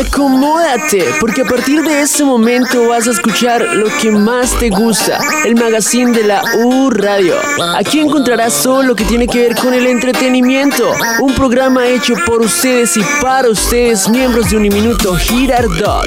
Acomódate, porque a partir de este momento vas a escuchar lo que más te gusta, el magazine de la U Radio. Aquí encontrarás todo lo que tiene que ver con el entretenimiento, un programa hecho por ustedes y para ustedes, miembros de Uniminuto Girardot.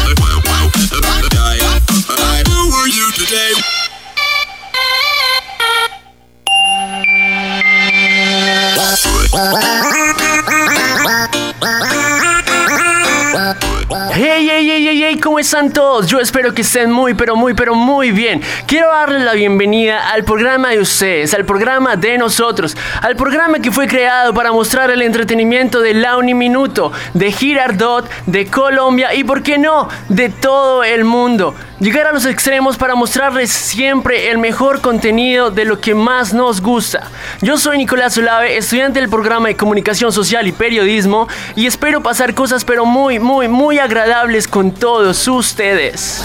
Hey, ¿cómo están todos? Yo espero que estén muy bien. Quiero darles la bienvenida al programa de ustedes, al programa de nosotros, al programa que fue creado para mostrar el entretenimiento de la Uniminuto, de Girardot, de Colombia y, ¿por qué no?, de todo el mundo. Llegar a los extremos para mostrarles siempre el mejor contenido de lo que más nos gusta. Yo soy Nicolás Olave, estudiante del programa de Comunicación Social y Periodismo, y espero pasar cosas pero muy agradables con todos ustedes.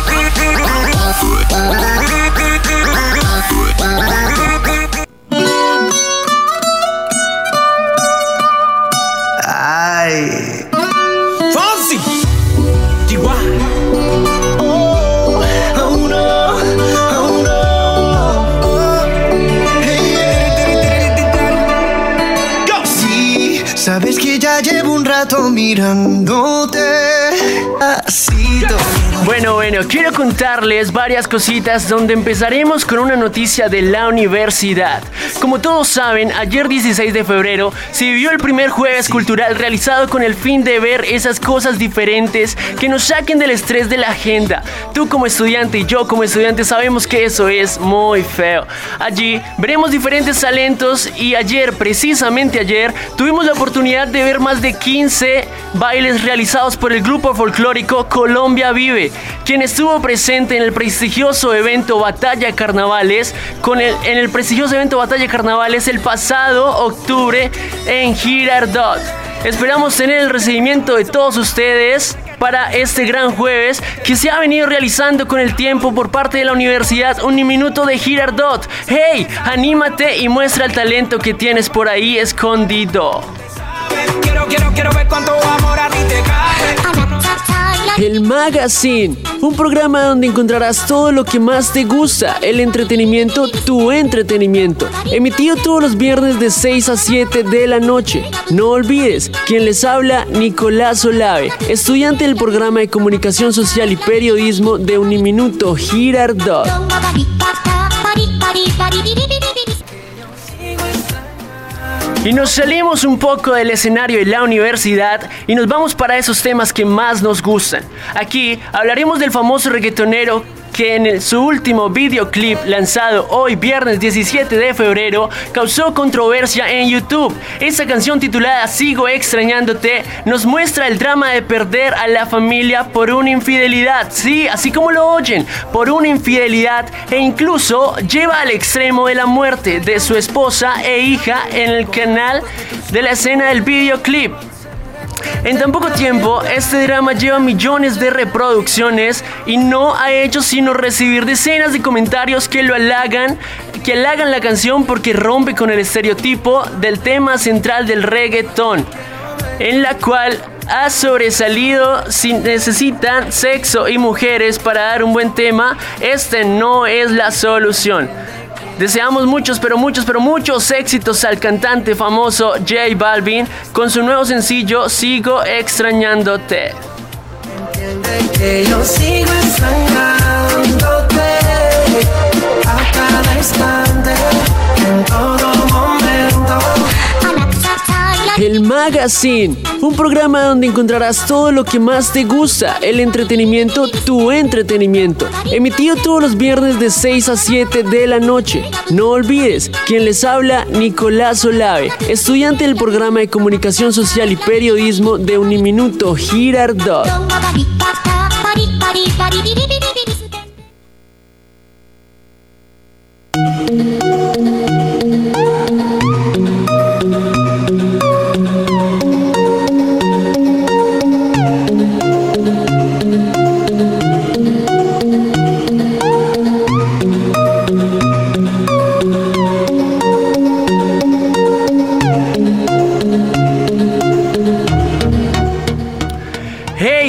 Ay. Fonsi. Sabes que ya llevo un rato mirándote. Bueno, quiero contarles varias cositas donde empezaremos con una noticia de la universidad. Como todos saben, ayer 16 de febrero se vivió el primer jueves cultural realizado con el fin de ver esas cosas diferentes que nos saquen del estrés de la agenda. Tú como estudiante y yo como estudiante sabemos que eso es muy feo. Allí veremos diferentes talentos y precisamente ayer, tuvimos la oportunidad de ver más de 15 bailes realizados por el grupo folclórico Colombia Vive, quien estuvo presente en el prestigioso evento Batalla Carnavales, el pasado octubre en Girardot. Esperamos tener el recibimiento de todos ustedes para este gran jueves que se ha venido realizando con el tiempo por parte de la Universidad Uniminuto de Girardot. ¡Hey! Anímate y muestra el talento que tienes por ahí escondido. Quiero ver cuánto amor a ti te cabe. El Magazine, un programa donde encontrarás todo lo que más te gusta, el entretenimiento, tu entretenimiento, emitido todos los viernes de 6 a 7 de la noche. No olvides, quien les habla, Nicolás Olave, estudiante del programa de Comunicación Social y Periodismo de Uniminuto Girardot. Y nos salimos un poco del escenario de la universidad y nos vamos para esos temas que más nos gustan. Aquí hablaremos del famoso reggaetonero que en su último videoclip lanzado hoy viernes 17 de febrero causó controversia en YouTube. Esta canción titulada Sigo Extrañándote nos muestra el drama de perder a la familia por una infidelidad. Sí, así como lo oyen, por una infidelidad, e incluso lleva al extremo de la muerte de su esposa e hija en el canal de la escena del videoclip. En tan poco tiempo, este drama lleva millones de reproducciones y no ha hecho sino recibir decenas de comentarios que halagan la canción porque rompe con el estereotipo del tema central del reggaetón, en la cual ha sobresalido. Si necesitan sexo y mujeres para dar un buen tema, este no es la solución. Deseamos muchos éxitos al cantante famoso J Balvin con su nuevo sencillo Sigo Extrañándote. Entiende que yo sigo extrañándote a cada instante, en todo momento. El Magazine, un programa donde encontrarás todo lo que más te gusta, el entretenimiento, tu entretenimiento, emitido todos los viernes de 6 a 7 de la noche. No olvides, quien les habla, Nicolás Olave, estudiante del programa de Comunicación Social y Periodismo de Uniminuto Girardot.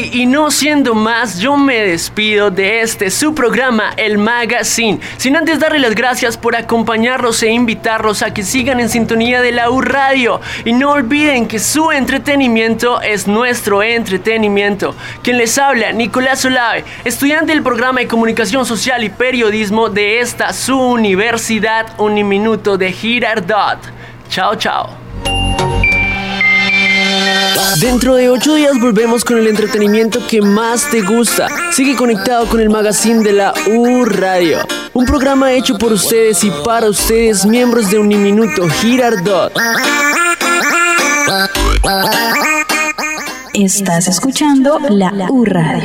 hoy y no siendo más, yo me despido de su programa, El Magazine, sin antes darle las gracias por acompañarlos e invitarlos a que sigan en sintonía de la U Radio. Y no olviden que su entretenimiento es nuestro entretenimiento. Quien les habla, Nicolás Olave, estudiante del programa de Comunicación Social y Periodismo de esta su universidad Uniminuto de Girardot. Chao, chao. Dentro de 8 días volvemos con el entretenimiento que más te gusta. Sigue conectado con el Magazine de la U Radio, un programa hecho por ustedes y para ustedes, miembros de Uniminuto Girardot. Estás escuchando la U Radio.